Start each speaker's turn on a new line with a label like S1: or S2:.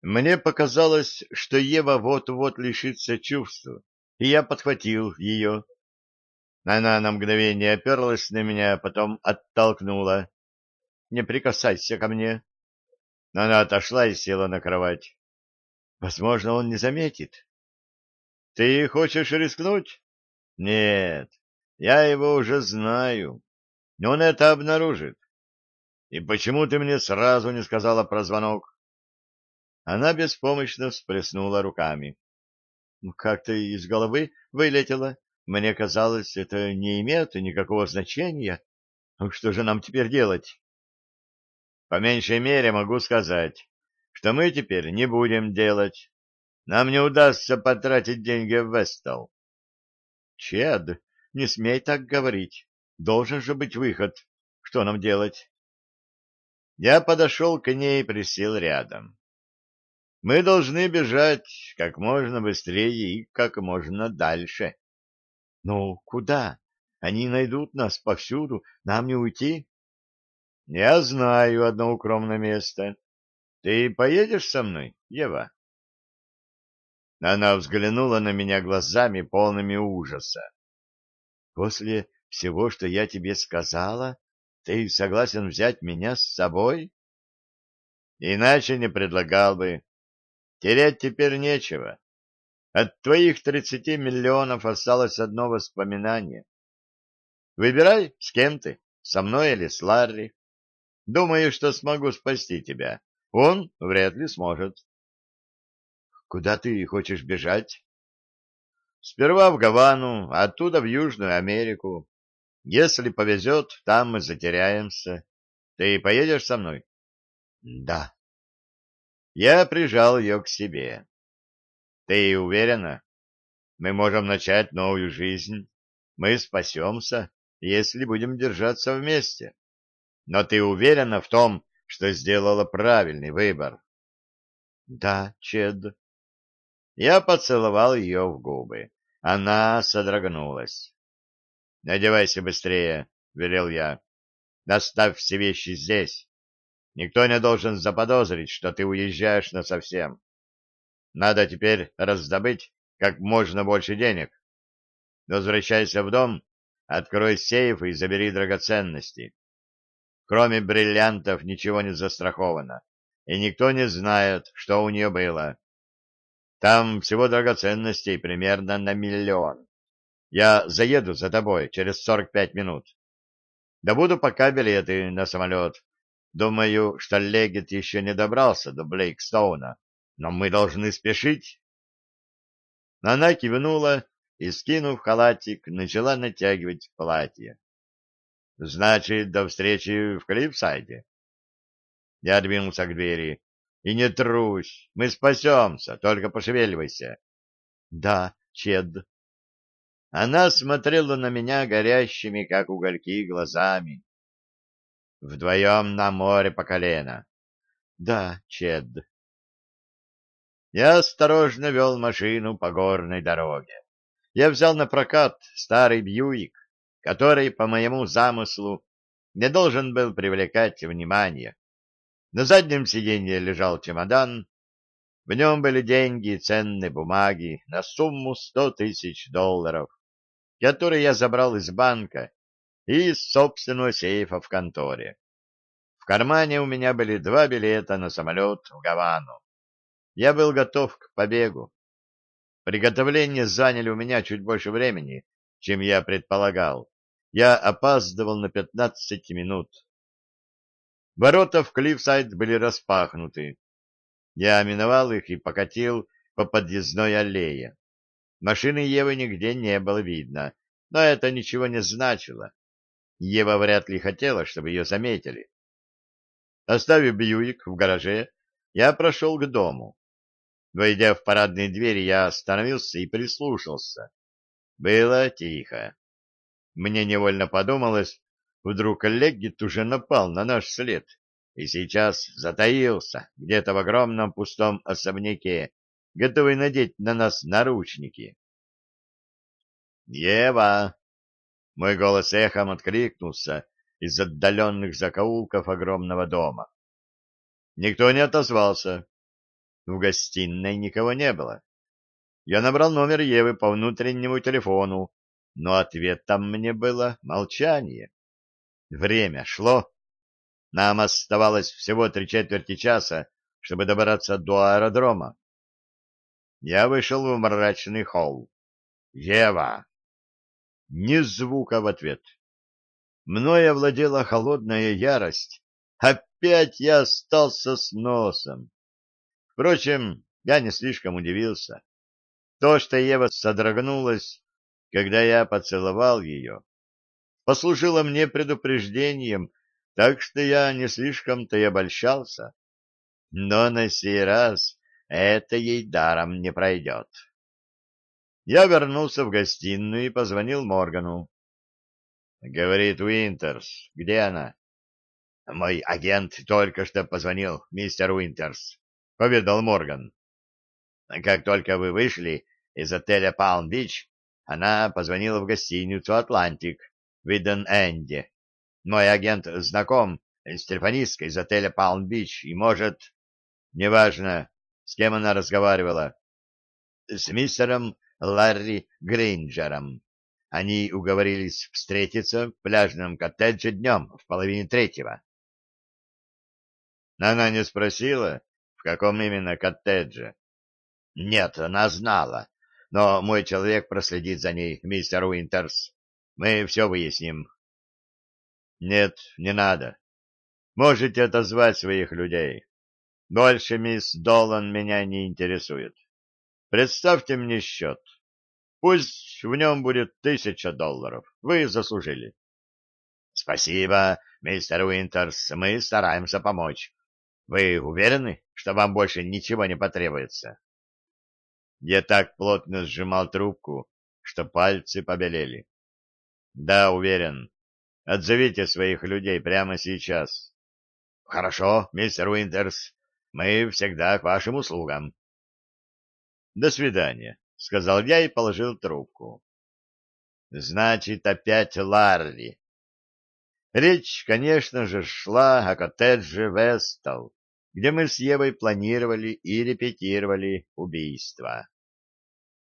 S1: Мне показалось, что Ева вот-вот лишится чувств, и я подхватил ее. Она на мгновение оперлась на меня, потом оттолкнула. «Не прикасайся ко мне». Она отошла и села на кровать. «Возможно, он не заметит». «Ты хочешь рискнуть?» «Нет, я его уже знаю. Он это обнаружит. И почему ты мне сразу не сказала про звонок?» Она беспомощно всплеснула руками. Как-то из головы вылетело. Мне казалось, это не имеет никакого значения. Что же нам теперь делать? По меньшей мере могу сказать, что мы теперь не будем делать. Нам не удастся потратить деньги в Вестал. Чед, не смей так говорить. Должен же быть выход. Что нам делать? Я подошел к ней и присел рядом. Мы должны бежать как можно быстрее и как можно дальше. Ну, куда? Они найдут нас повсюду, нам не уйти. Я знаю одно укромное место. Ты поедешь со мной, Ева? Она взглянула на меня глазами, полными ужаса. После всего, что я тебе сказала, ты согласен взять меня с собой? Иначе не предлагал бы. Терять теперь нечего. От твоих 30 миллионов осталось одно воспоминание. Выбирай, с кем ты, со мной или с Ларри. Думаю, что смогу спасти тебя. Он вряд ли сможет. Куда ты хочешь бежать? Сперва в Гавану, а оттуда в Южную Америку. Если повезет, там мы затеряемся. Ты поедешь со мной? Да. Я прижал ее к себе. Ты уверена? Мы можем начать новую жизнь. Мы спасемся, если будем держаться вместе. Но ты уверена в том, что сделала правильный выбор? Да, Чед. Я поцеловал ее в губы. Она содрогнулась. «Надевайся быстрее», — велел я. «Оставь все вещи здесь. Никто не должен заподозрить, что ты уезжаешь насовсем. Надо теперь раздобыть как можно больше денег. Возвращайся в дом, открой сейф и забери драгоценности. Кроме бриллиантов ничего не застраховано, и никто не знает, что у нее было. Там всего драгоценностей примерно на 1 000 000. Я заеду за тобой через 45 минут. Добуду пока билеты на самолет. Думаю, что Легет еще не добрался до Блейкстоуна, но мы должны спешить». Она кивнула и, скинув халатик, начала натягивать платье. «Значит, до встречи в Клиффсайде?» Я двинулся к двери. «И не трусь, мы спасемся, только пошевеливайся». «Да, Чед». Она смотрела на меня горящими, как угольки, глазами. «Вдвоем на море по колено». «Да, Чед». Я осторожно вел машину по горной дороге. Я взял на прокат старый Бьюик, который, по моему замыслу, не должен был привлекать внимание. На заднем сиденье лежал чемодан, в нем были деньги и ценные бумаги на сумму $100 000, которые я забрал из банка и из собственного сейфа в конторе. В кармане у меня были 2 билета на самолет в Гавану. Я был готов к побегу. Приготовления заняли у меня чуть больше времени, чем я предполагал. Я опаздывал на 15 минут. Ворота в Клиффсайд были распахнуты. Я миновал их и покатил по подъездной аллее. Машины Евы нигде не было видно, но это ничего не значило. Ева вряд ли хотела, чтобы ее заметили. Оставив Бьюик в гараже, я прошел к дому. Войдя в парадные двери, я остановился и прислушался. Было тихо. Мне невольно подумалось, вдруг Леггет уже напал на наш след и сейчас затаился где-то в огромном пустом особняке, готовый надеть на нас наручники. «Ева!» — мой голос эхом откликнулся из отдаленных закоулков огромного дома. Никто не отозвался. В гостиной никого не было. Я набрал номер Евы по внутреннему телефону, но ответом мне было молчание. Время шло. Нам оставалось всего 3/4 часа, чтобы добраться до аэродрома. Я вышел в мрачный холл. «Ева!» Ни звука в ответ. Мною овладела холодная ярость. Опять я остался с носом. Впрочем, я не слишком удивился. То, что Ева содрогнулась, когда я поцеловал ее, послужило мне предупреждением, так что я не слишком-то и обольщался. Но на сей раз это ей даром не пройдет. Я вернулся в гостиную и позвонил Моргану. Говорит Уинтерс. Где она? Мой агент только что позвонил, мистер Уинтерс, поведал Морган. Как только вы вышли из отеля Палм-Бич, она позвонила в гостиницу «Атлантик» в Иден-Энде. Мой агент знаком с телефонисткой из отеля Палм-Бич и может... Неважно, с кем она разговаривала. С мистером Ларри Грейнджером. Они уговорились встретиться в пляжном коттедже днем в 2:30. Она не спросила, в каком именно коттедже. Нет, она знала, но мой человек проследит за ней, мистер Уинтерс. Мы все выясним. Нет, не надо. Можете отозвать своих людей. Больше мисс Долан меня не интересует. Представьте мне счет. Пусть в нем будет $1000. Вы заслужили. Спасибо, мистер Уинтерс, мы стараемся помочь. Вы уверены, что вам больше ничего не потребуется? Я так плотно сжимал трубку, что пальцы побелели. Да, уверен. Отзовите своих людей прямо сейчас. Хорошо, мистер Уинтерс, мы всегда к вашим услугам. До свидания, сказал я и положил трубку. Значит, опять Ларри. Речь, конечно же, шла о коттедже Вестал, где мы с Евой планировали и репетировали убийство.